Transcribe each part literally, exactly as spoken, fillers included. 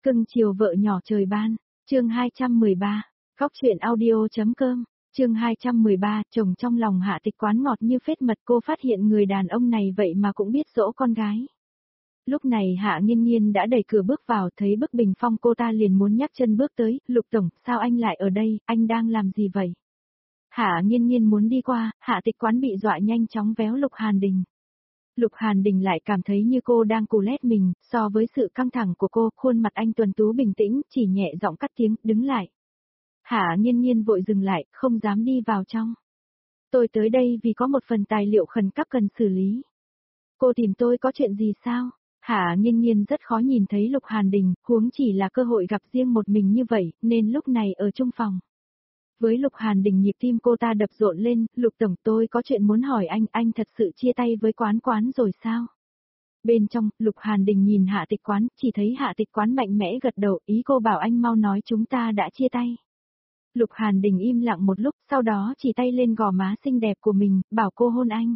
Cưng chiều vợ nhỏ trời ban, chương hai trăm mười ba, Cóc truyện audio.com, chương hai trăm mười ba, chồng trong lòng Hạ Tịch Quán ngọt như phết mật, cô phát hiện người đàn ông này vậy mà cũng biết dỗ con gái. Lúc này Hạ Nghiên Nghiên đã đẩy cửa bước vào, thấy bức bình phong cô ta liền muốn nhắc chân bước tới, Lục Tổng, sao anh lại ở đây, anh đang làm gì vậy? Hạ Nghiên Nghiên muốn đi qua, Hạ Tịch Quán bị dọa nhanh chóng véo Lục Hàn Đình. Lục Hàn Đình lại cảm thấy như cô đang cù lét mình, so với sự căng thẳng của cô, khuôn mặt anh tuấn tú bình tĩnh, chỉ nhẹ giọng cắt tiếng, đứng lại. Hạ Nghiên Nghiên vội dừng lại, không dám đi vào trong. Tôi tới đây vì có một phần tài liệu khẩn cấp cần xử lý. Cô tìm tôi có chuyện gì sao? Hạ Nghiên Nghiên rất khó nhìn thấy Lục Hàn Đình, huống chỉ là cơ hội gặp riêng một mình như vậy, nên lúc này ở chung phòng. Với Lục Hàn Đình nhịp tim cô ta đập rộn lên, Lục Tổng tôi có chuyện muốn hỏi anh, anh thật sự chia tay với Quán Quán rồi sao? Bên trong, Lục Hàn Đình nhìn Hạ Tịch Quán, chỉ thấy Hạ Tịch Quán mạnh mẽ gật đầu, ý cô bảo anh mau nói chúng ta đã chia tay. Lục Hàn Đình im lặng một lúc, sau đó chỉ tay lên gò má xinh đẹp của mình, bảo cô hôn anh.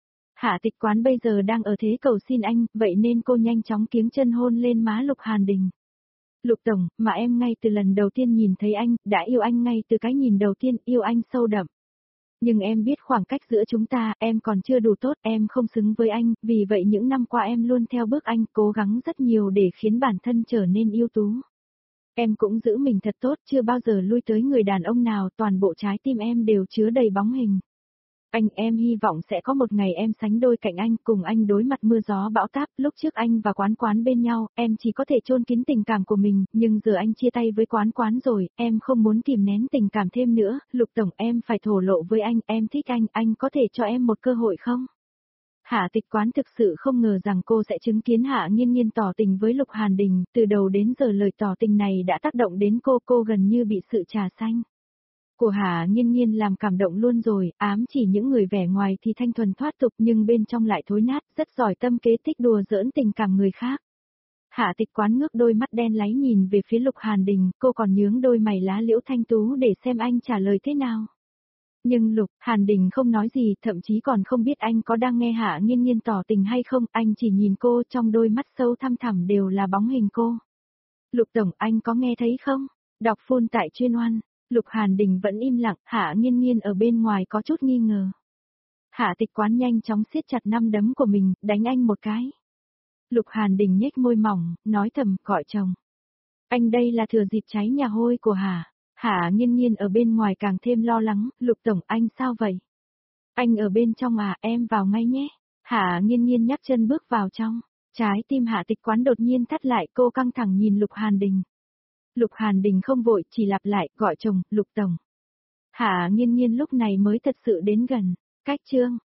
Hạ Tịch Quán bây giờ đang ở thế cầu xin anh, vậy nên cô nhanh chóng kiếng chân hôn lên má Lục Hàn Đình. Lục Tổng, mà em ngay từ lần đầu tiên nhìn thấy anh, đã yêu anh ngay từ cái nhìn đầu tiên, yêu anh sâu đậm. Nhưng em biết khoảng cách giữa chúng ta, em còn chưa đủ tốt, em không xứng với anh, vì vậy những năm qua em luôn theo bước anh, cố gắng rất nhiều để khiến bản thân trở nên ưu tú. Em cũng giữ mình thật tốt, chưa bao giờ lui tới người đàn ông nào, toàn bộ trái tim em đều chứa đầy bóng hình. Anh, em hy vọng sẽ có một ngày em sánh đôi cạnh anh, cùng anh đối mặt mưa gió bão táp, lúc trước anh và Quán Quán bên nhau, em chỉ có thể chôn kín tình cảm của mình, nhưng giờ anh chia tay với Quán Quán rồi, em không muốn kìm nén tình cảm thêm nữa, Lục Tổng em phải thổ lộ với anh, em thích anh, anh có thể cho em một cơ hội không? Hạ Tịch Quán thực sự không ngờ rằng cô sẽ chứng kiến Hạ Nghiên Nghiên tỏ tình với Lục Hàn Đình, từ đầu đến giờ lời tỏ tình này đã tác động đến cô, cô gần như bị sự trà xanh của Hạ Nghiên Nghiên làm cảm động luôn rồi, ám chỉ những người vẻ ngoài thì thanh thuần thoát tục nhưng bên trong lại thối nát, rất giỏi tâm kế thích đùa giỡn tình cảm người khác. Hạ Tịch Quán ngước đôi mắt đen láy nhìn về phía Lục Hàn Đình, cô còn nhướng đôi mày lá liễu thanh tú để xem anh trả lời thế nào. Nhưng Lục Hàn Đình không nói gì, thậm chí còn không biết anh có đang nghe Hạ Nghiên Nghiên tỏ tình hay không, anh chỉ nhìn cô, trong đôi mắt sâu thăm thẳm đều là bóng hình cô. Lục Tổng, anh có nghe thấy không? Đọc phun tại chuyên oan. Lục Hàn Đình vẫn im lặng, Hạ Nghiên Nghiên ở bên ngoài có chút nghi ngờ. Hạ Tịch Quán nhanh chóng siết chặt nắm đấm của mình, đánh anh một cái. Lục Hàn Đình nhếch môi mỏng, nói thầm, gọi chồng. Anh đây là thừa dịp cháy nhà hôi của Hạ. Hạ Nghiên Nghiên ở bên ngoài càng thêm lo lắng, Lục Tổng anh sao vậy? Anh ở bên trong à, em vào ngay nhé. Hạ Nghiên Nghiên nhắc chân bước vào trong. Trái tim Hạ Tịch Quán đột nhiên thắt lại, cô căng thẳng nhìn Lục Hàn Đình. Lục Hàn Đình không vội, chỉ lặp lại, gọi chồng, Lục Tổng. Hạ Nghiên Nghiên lúc này mới thật sự đến gần. Cách chương,